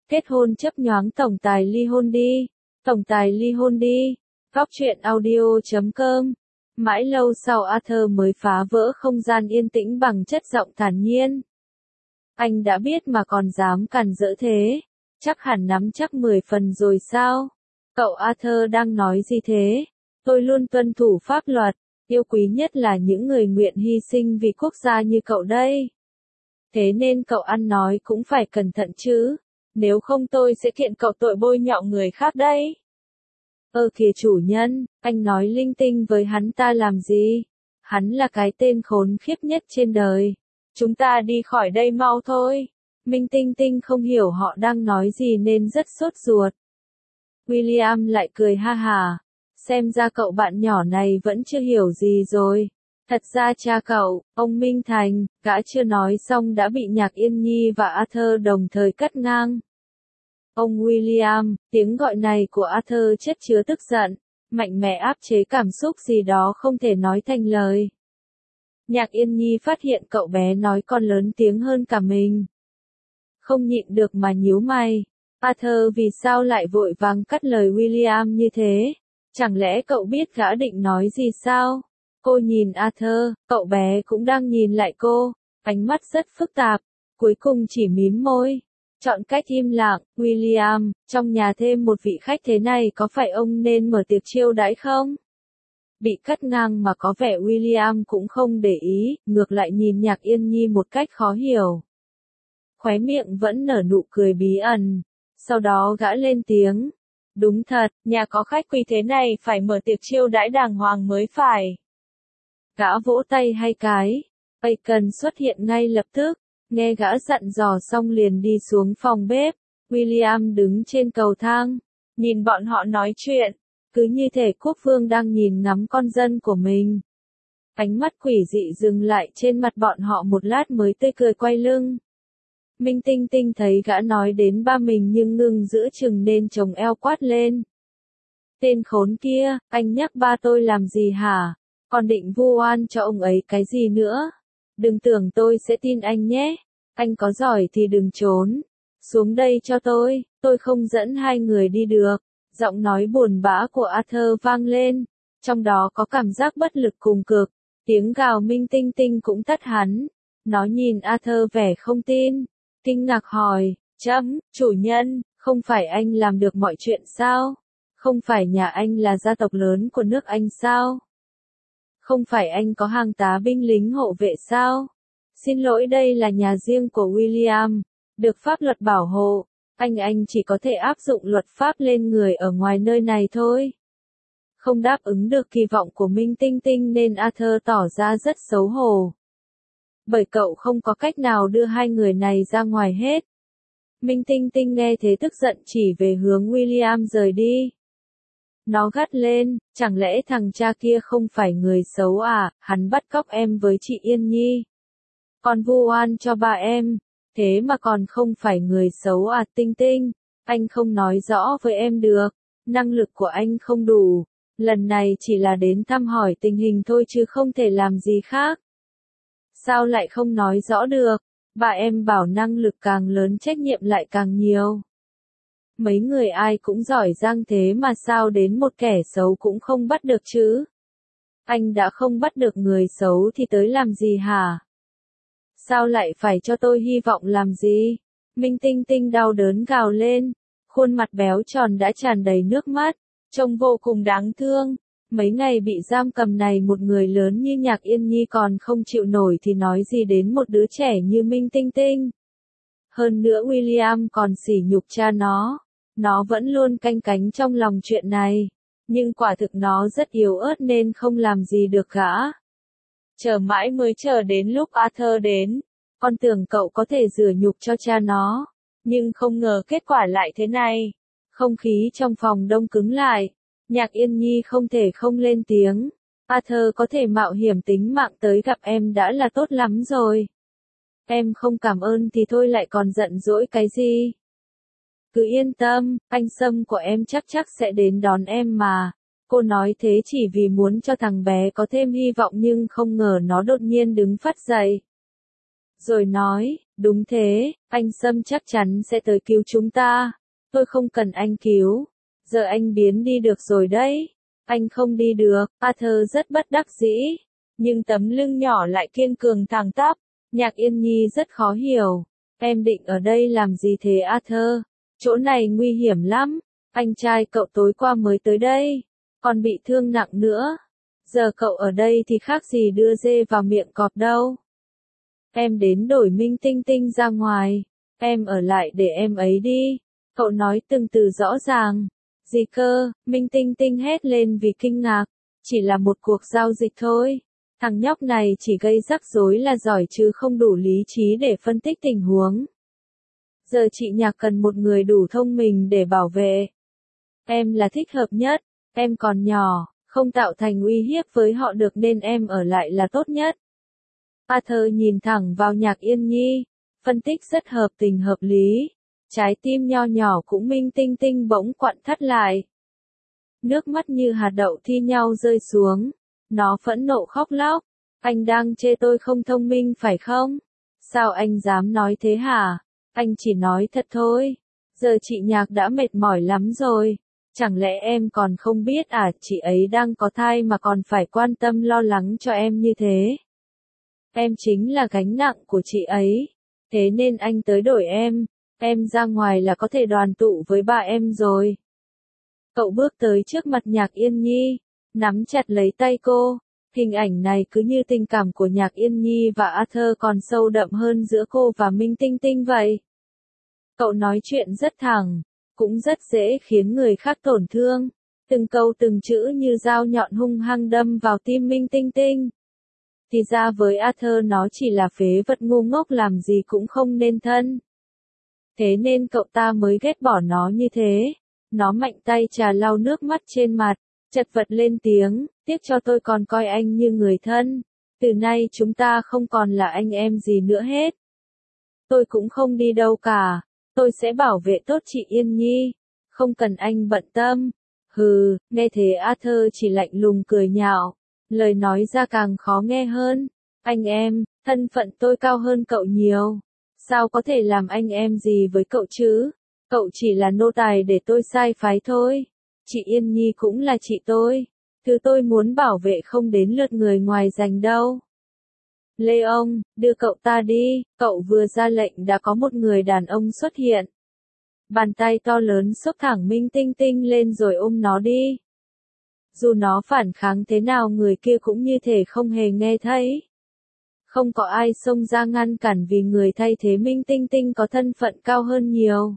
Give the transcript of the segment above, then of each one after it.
Kết hôn chấp nhoáng tổng tài ly hôn đi. Tổng tài ly hôn đi. Góc truyện audio.com. Mãi lâu sau Arthur mới phá vỡ không gian yên tĩnh bằng chất giọng thản nhiên. Anh đã biết mà còn dám càn rỡ thế. Chắc hẳn nắm chắc 10 phần rồi sao? Cậu Arthur đang nói gì thế? Tôi luôn tuân thủ pháp luật, yêu quý nhất là những người nguyện hy sinh vì quốc gia như cậu đây. Thế nên cậu ăn nói cũng phải cẩn thận chứ, nếu không tôi sẽ kiện cậu tội bôi nhọ người khác đấy. Kìa chủ nhân, anh nói linh tinh với hắn ta làm gì? Hắn là cái tên khốn khiếp nhất trên đời. Chúng ta đi khỏi đây mau thôi. Minh Tinh Tinh không hiểu họ đang nói gì nên rất sốt ruột. William lại cười ha hả. Xem ra cậu bạn nhỏ này vẫn chưa hiểu gì rồi. Thật ra cha cậu, ông Minh Thành, gã chưa nói xong đã bị Nhạc Yên Nhi và Arthur đồng thời cắt ngang. Ông William, tiếng gọi này của Arthur chất chứa tức giận, mạnh mẽ áp chế cảm xúc gì đó không thể nói thành lời. Nhạc Yên Nhi phát hiện cậu bé nói còn lớn tiếng hơn cả mình. Không nhịn được mà nhíu mày. Arthur vì sao lại vội vàng cắt lời William như thế? Chẳng lẽ cậu biết gã định nói gì sao? Cô nhìn Arthur, cậu bé cũng đang nhìn lại cô, ánh mắt rất phức tạp, cuối cùng chỉ mím môi. Chọn cách im lặng. William, trong nhà thêm một vị khách thế này có phải ông nên mở tiệc chiêu đãi không? Bị cắt ngang mà có vẻ William cũng không để ý, ngược lại nhìn Nhạc Yên Nhi một cách khó hiểu. Khóe miệng vẫn nở nụ cười bí ẩn. Sau đó gã lên tiếng. Đúng thật, nhà có khách quý thế này phải mở tiệc chiêu đãi đàng hoàng mới phải. Gã vỗ tay hai cái. Bacon xuất hiện ngay lập tức. Nghe gã dặn dò xong liền đi xuống phòng bếp. William đứng trên cầu thang. Nhìn bọn họ nói chuyện. Cứ như thể quốc vương đang nhìn ngắm con dân của mình. Ánh mắt quỷ dị dừng lại trên mặt bọn họ một lát mới tươi cười quay lưng. Minh Tinh Tinh thấy gã nói đến ba mình nhưng ngưng giữa chừng nên chồng eo quát lên. Tên khốn kia, anh nhắc ba tôi làm gì hả? Còn định vu oan cho ông ấy cái gì nữa? Đừng tưởng tôi sẽ tin anh nhé. Anh có giỏi thì đừng trốn. Xuống đây cho tôi không dẫn hai người đi được. Giọng nói buồn bã của Arthur vang lên. Trong đó có cảm giác bất lực cùng cực. Tiếng gào Minh Tinh Tinh cũng tắt hắn. Nó nhìn Arthur vẻ không tin. Kinh ngạc hỏi, chủ nhân, không phải anh làm được mọi chuyện sao? Không phải nhà anh là gia tộc lớn của nước Anh sao? Không phải anh có hàng tá binh lính hộ vệ sao? Xin lỗi, đây là nhà riêng của William, được pháp luật bảo hộ, anh chỉ có thể áp dụng luật pháp lên người ở ngoài nơi này thôi. Không đáp ứng được kỳ vọng của Minh Tinh Tinh nên Arthur tỏ ra rất xấu hổ. Bởi cậu không có cách nào đưa hai người này ra ngoài hết. Minh Tinh Tinh nghe thế tức giận chỉ về hướng William rời đi. Nó gắt lên, chẳng lẽ thằng cha kia không phải người xấu à, hắn bắt cóc em với chị Yên Nhi. Còn vu oan cho ba em, thế mà còn không phải người xấu à? Tinh Tinh, anh không nói rõ với em được, năng lực của anh không đủ, lần này chỉ là đến thăm hỏi tình hình thôi chứ không thể làm gì khác. Sao lại không nói rõ được? Bà em bảo năng lực càng lớn trách nhiệm lại càng nhiều. Mấy người ai cũng giỏi giang thế mà sao đến một kẻ xấu cũng không bắt được chứ? Anh đã không bắt được người xấu thì tới làm gì hả? Sao lại phải cho tôi hy vọng làm gì? Minh Tinh Tinh đau đớn gào lên, khuôn mặt béo tròn đã tràn đầy nước mắt, trông vô cùng đáng thương. Mấy ngày bị giam cầm này một người lớn như Nhạc Yên Nhi còn không chịu nổi thì nói gì đến một đứa trẻ như Minh Tinh Tinh. Hơn nữa William còn sỉ nhục cha nó vẫn luôn canh cánh trong lòng chuyện này, nhưng quả thực nó rất yếu ớt nên không làm gì được gã. Chờ mãi mới chờ đến lúc Arthur đến, con tưởng cậu có thể rửa nhục cho cha nó, nhưng không ngờ kết quả lại thế này. Không khí trong phòng đông cứng lại. Nhạc Yên Nhi không thể không lên tiếng. Arthur có thể mạo hiểm tính mạng tới gặp em đã là tốt lắm rồi. Em không cảm ơn thì thôi lại còn giận dỗi cái gì? Cứ yên tâm, anh Sâm của em chắc sẽ đến đón em mà. Cô nói thế chỉ vì muốn cho thằng bé có thêm hy vọng nhưng không ngờ nó đột nhiên đứng phắt dậy. Rồi nói, đúng thế, anh Sâm chắc chắn sẽ tới cứu chúng ta. Tôi không cần anh cứu. Giờ anh biến đi được rồi đấy. Anh không đi được, Arthur rất bất đắc dĩ. Nhưng tấm lưng nhỏ lại kiên cường thẳng tắp. Nhạc Yên Nhi rất khó hiểu. Em định ở đây làm gì thế Arthur? Chỗ này nguy hiểm lắm. Anh trai cậu tối qua mới tới đây. Còn bị thương nặng nữa. Giờ cậu ở đây thì khác gì đưa dê vào miệng cọp đâu. Em đến đổi Minh Tinh Tinh ra ngoài. Em ở lại để em ấy đi. Cậu nói từng từ rõ ràng. Gì cơ? Minh Tinh Tinh hét lên vì kinh ngạc. Chỉ là một cuộc giao dịch thôi. Thằng nhóc này chỉ gây rắc rối là giỏi chứ không đủ lý trí để phân tích tình huống. Giờ chị Nhạc cần một người đủ thông minh để bảo vệ. Em là thích hợp nhất. Em còn nhỏ, không tạo thành uy hiếp với họ được nên em ở lại là tốt nhất. Arthur nhìn thẳng vào Nhạc Yên Nhi. Phân tích rất hợp tình hợp lý. Trái tim nho nhỏ cũng Minh Tinh Tinh bỗng quặn thắt lại. Nước mắt như hạt đậu thi nhau rơi xuống. Nó phẫn nộ khóc lóc. Anh đang chê tôi không thông minh phải không? Sao anh dám nói thế hả? Anh chỉ nói thật thôi. Giờ chị Nhạc đã mệt mỏi lắm rồi. Chẳng lẽ em còn không biết à, chị ấy đang có thai mà còn phải quan tâm lo lắng cho em như thế. Em chính là gánh nặng của chị ấy. Thế nên anh tới đổi em ra ngoài là có thể đoàn tụ với ba em rồi. Cậu bước tới trước mặt Nhạc Yên Nhi, nắm chặt lấy tay cô. Hình ảnh này cứ như tình cảm của Nhạc Yên Nhi và Arthur còn sâu đậm hơn giữa cô và Minh Tinh Tinh vậy. Cậu nói chuyện rất thẳng, cũng rất dễ khiến người khác tổn thương. Từng câu từng chữ như dao nhọn hung hăng đâm vào tim Minh Tinh Tinh. Thì ra với Arthur nó chỉ là phế vật ngu ngốc làm gì cũng không nên thân. Thế nên cậu ta mới ghét bỏ nó như thế. Nó mạnh tay trà lau nước mắt trên mặt, chật vật lên tiếng, tiếc cho tôi còn coi anh như người thân. Từ nay chúng ta không còn là anh em gì nữa hết. Tôi cũng không đi đâu cả. Tôi sẽ bảo vệ tốt chị Yên Nhi. Không cần anh bận tâm. Hừ, nghe thế Arthur chỉ lạnh lùng cười nhạo. Lời nói ra càng khó nghe hơn. Anh em, thân phận tôi cao hơn cậu nhiều. Sao có thể làm anh em gì với cậu chứ? Cậu chỉ là nô tài để tôi sai phái thôi. Chị Yên Nhi cũng là chị tôi. Thứ tôi muốn bảo vệ không đến lượt người ngoài giành đâu. Leon, đưa cậu ta đi. Cậu vừa ra lệnh đã có một người đàn ông xuất hiện. Bàn tay to lớn xốc thẳng Minh Tinh Tinh lên rồi ôm nó đi. Dù nó phản kháng thế nào người kia cũng như thể không hề nghe thấy. Không có ai xông ra ngăn cản vì người thay thế Minh Tinh Tinh có thân phận cao hơn nhiều.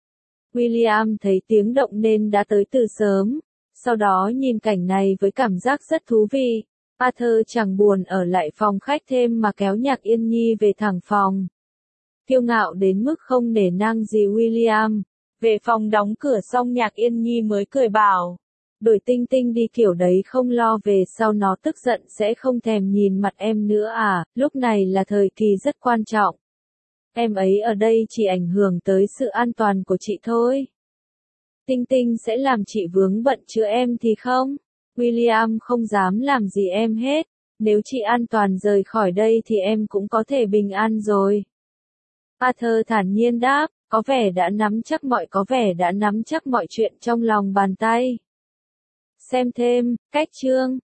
William thấy tiếng động nên đã tới từ sớm. Sau đó nhìn cảnh này với cảm giác rất thú vị. Arthur chẳng buồn ở lại phòng khách thêm mà kéo Nhạc Yên Nhi về thẳng phòng. Kiêu ngạo đến mức không nể nang gì William. Về phòng đóng cửa xong Nhạc Yên Nhi mới cười bảo. Đổi Tinh Tinh đi kiểu đấy không lo về sau nó tức giận sẽ không thèm nhìn mặt em nữa à, lúc này là thời kỳ rất quan trọng. Em ấy ở đây chỉ ảnh hưởng tới sự an toàn của chị thôi. Tinh Tinh sẽ làm chị vướng bận chứ em thì không. William không dám làm gì em hết. Nếu chị an toàn rời khỏi đây thì em cũng có thể bình an rồi. Arthur thản nhiên đáp, có vẻ đã nắm chắc mọi chuyện trong lòng bàn tay. Xem thêm, cách chương.